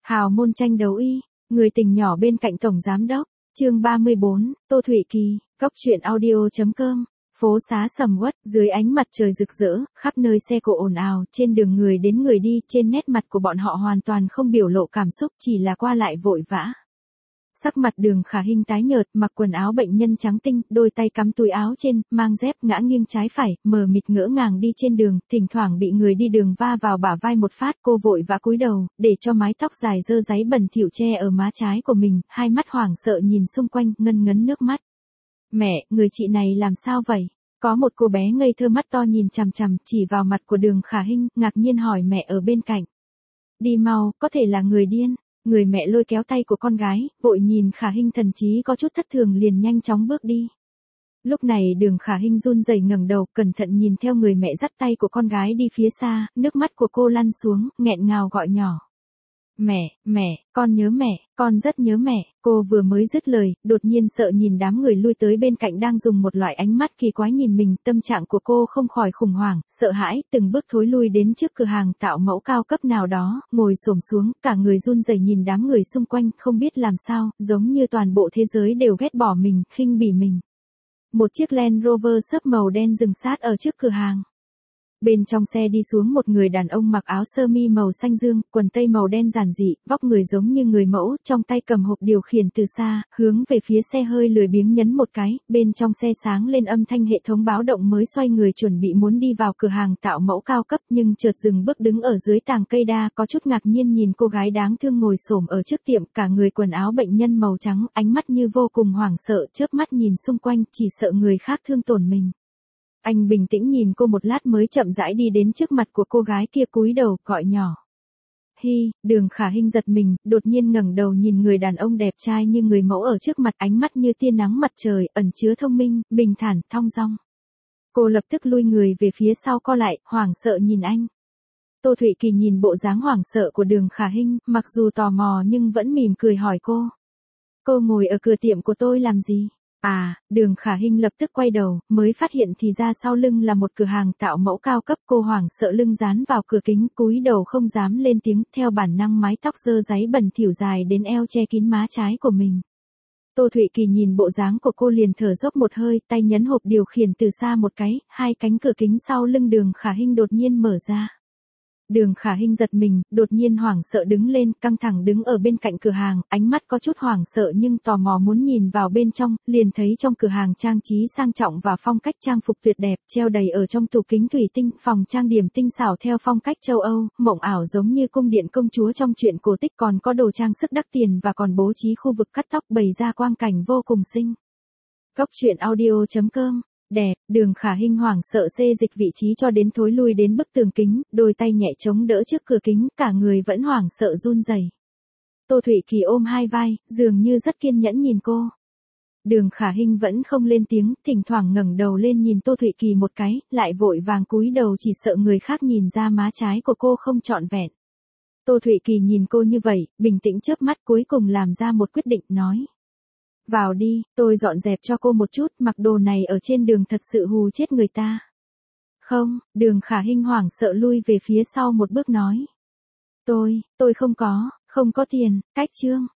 Hào môn tranh đấu y, người tình nhỏ bên cạnh tổng giám đốc, chương 34, Tô Thụy Kỳ, Cóc truyện audio.com. Phố xá sầm uất, dưới ánh mặt trời rực rỡ, khắp nơi xe cộ ồn ào, trên đường người đến người đi, trên nét mặt của bọn họ hoàn toàn không biểu lộ cảm xúc, chỉ là qua lại vội vã. Sắc mặt Đường Khả Hinh tái nhợt, mặc quần áo bệnh nhân trắng tinh, đôi tay cắm túi áo trên, mang dép ngã nghiêng trái phải, mờ mịt ngỡ ngàng đi trên đường, thỉnh thoảng bị người đi đường va vào bả vai một phát, cô vội vã cúi đầu, để cho mái tóc dài dơ dáy bẩn thỉu che ở má trái của mình, hai mắt hoảng sợ nhìn xung quanh, ngân ngấn nước mắt. Mẹ, người chị này làm sao vậy? Có một cô bé ngây thơ mắt to nhìn chằm chằm, chỉ vào mặt của Đường Khả Hinh, ngạc nhiên hỏi mẹ ở bên cạnh. Đi mau, có thể là người điên. Người mẹ lôi kéo tay của con gái, vội nhìn Khả Hinh thần chí có chút thất thường liền nhanh chóng bước đi. Lúc này Đường Khả Hinh run rẩy ngẩng đầu, cẩn thận nhìn theo người mẹ dắt tay của con gái đi phía xa, nước mắt của cô lăn xuống, nghẹn ngào gọi nhỏ. Mẹ, con nhớ mẹ, con rất nhớ mẹ. Cô vừa mới dứt lời, đột nhiên sợ nhìn đám người lui tới bên cạnh đang dùng một loại ánh mắt kỳ quái nhìn mình, tâm trạng của cô không khỏi khủng hoảng, sợ hãi, từng bước thối lui đến trước cửa hàng tạo mẫu cao cấp nào đó, ngồi xổm xuống, cả người run rẩy nhìn đám người xung quanh, không biết làm sao, giống như toàn bộ thế giới đều ghét bỏ mình, khinh bỉ mình. Một chiếc Land Rover xốp màu đen dừng sát ở trước cửa hàng. Bên trong xe đi xuống một người đàn ông mặc áo sơ mi màu xanh dương, quần tây màu đen giản dị, vóc người giống như người mẫu, trong tay cầm hộp điều khiển từ xa, hướng về phía xe hơi lười biếng nhấn một cái, bên trong xe sáng lên âm thanh hệ thống báo động mới xoay người chuẩn bị muốn đi vào cửa hàng tạo mẫu cao cấp nhưng chợt dừng bước đứng ở dưới tàng cây đa, có chút ngạc nhiên nhìn cô gái đáng thương ngồi xổm ở trước tiệm, cả người quần áo bệnh nhân màu trắng, ánh mắt như vô cùng hoảng sợ, chớp mắt nhìn xung quanh, chỉ sợ người khác thương tổn mình. Anh bình tĩnh nhìn cô một lát mới chậm rãi đi đến trước mặt của cô gái kia cúi đầu, gọi nhỏ. Hi, Đường Khả Hinh giật mình, đột nhiên ngẩng đầu nhìn người đàn ông đẹp trai như người mẫu ở trước mặt, ánh mắt như tia nắng mặt trời, ẩn chứa thông minh, bình thản, thong dong. Cô lập tức lui người về phía sau co lại, hoảng sợ nhìn anh. Tô Thụy Kỳ nhìn bộ dáng hoảng sợ của Đường Khả Hinh, mặc dù tò mò nhưng vẫn mỉm cười hỏi cô. Cô ngồi ở cửa tiệm của tôi làm gì? À, Đường Khả Hinh lập tức quay đầu, mới phát hiện thì ra sau lưng là một cửa hàng tạo mẫu cao cấp, cô hoảng sợ lưng dán vào cửa kính, cúi đầu không dám lên tiếng, theo bản năng mái tóc dơ dáy bẩn thỉu dài đến eo che kín má trái của mình. Tô Thụy Kỳ nhìn bộ dáng của cô liền thở dốc một hơi, tay nhấn hộp điều khiển từ xa một cái, hai cánh cửa kính sau lưng Đường Khả Hinh đột nhiên mở ra. Đường Khả Hinh giật mình, đột nhiên hoảng sợ đứng lên, căng thẳng đứng ở bên cạnh cửa hàng, ánh mắt có chút hoảng sợ nhưng tò mò muốn nhìn vào bên trong, liền thấy trong cửa hàng trang trí sang trọng và phong cách trang phục tuyệt đẹp, treo đầy ở trong tủ kính thủy tinh, phòng trang điểm tinh xảo theo phong cách châu Âu, mộng ảo giống như cung điện công chúa trong truyện cổ tích, còn có đồ trang sức đắt tiền và còn bố trí khu vực cắt tóc bày ra quang cảnh vô cùng xinh. Cóc truyện audio.com. Đẹp, Đường Khả Hinh hoảng sợ xê dịch vị trí cho đến thối lui đến bức tường kính, đôi tay nhẹ chống đỡ trước cửa kính, cả người vẫn hoảng sợ run rẩy. Tô Thụy Kỳ ôm hai vai, dường như rất kiên nhẫn nhìn cô. Đường Khả Hinh vẫn không lên tiếng, thỉnh thoảng ngẩng đầu lên nhìn Tô Thụy Kỳ một cái, lại vội vàng cúi đầu chỉ sợ người khác nhìn ra má trái của cô không trọn vẹn. Tô Thụy Kỳ nhìn cô như vậy, bình tĩnh chớp mắt cuối cùng làm ra một quyết định nói. Vào đi, tôi dọn dẹp cho cô một chút, mặc đồ này ở trên đường thật sự hù chết người ta. Không, Đường Khả Hinh hoảng sợ lui về phía sau một bước nói. Tôi không có tiền, cách chương.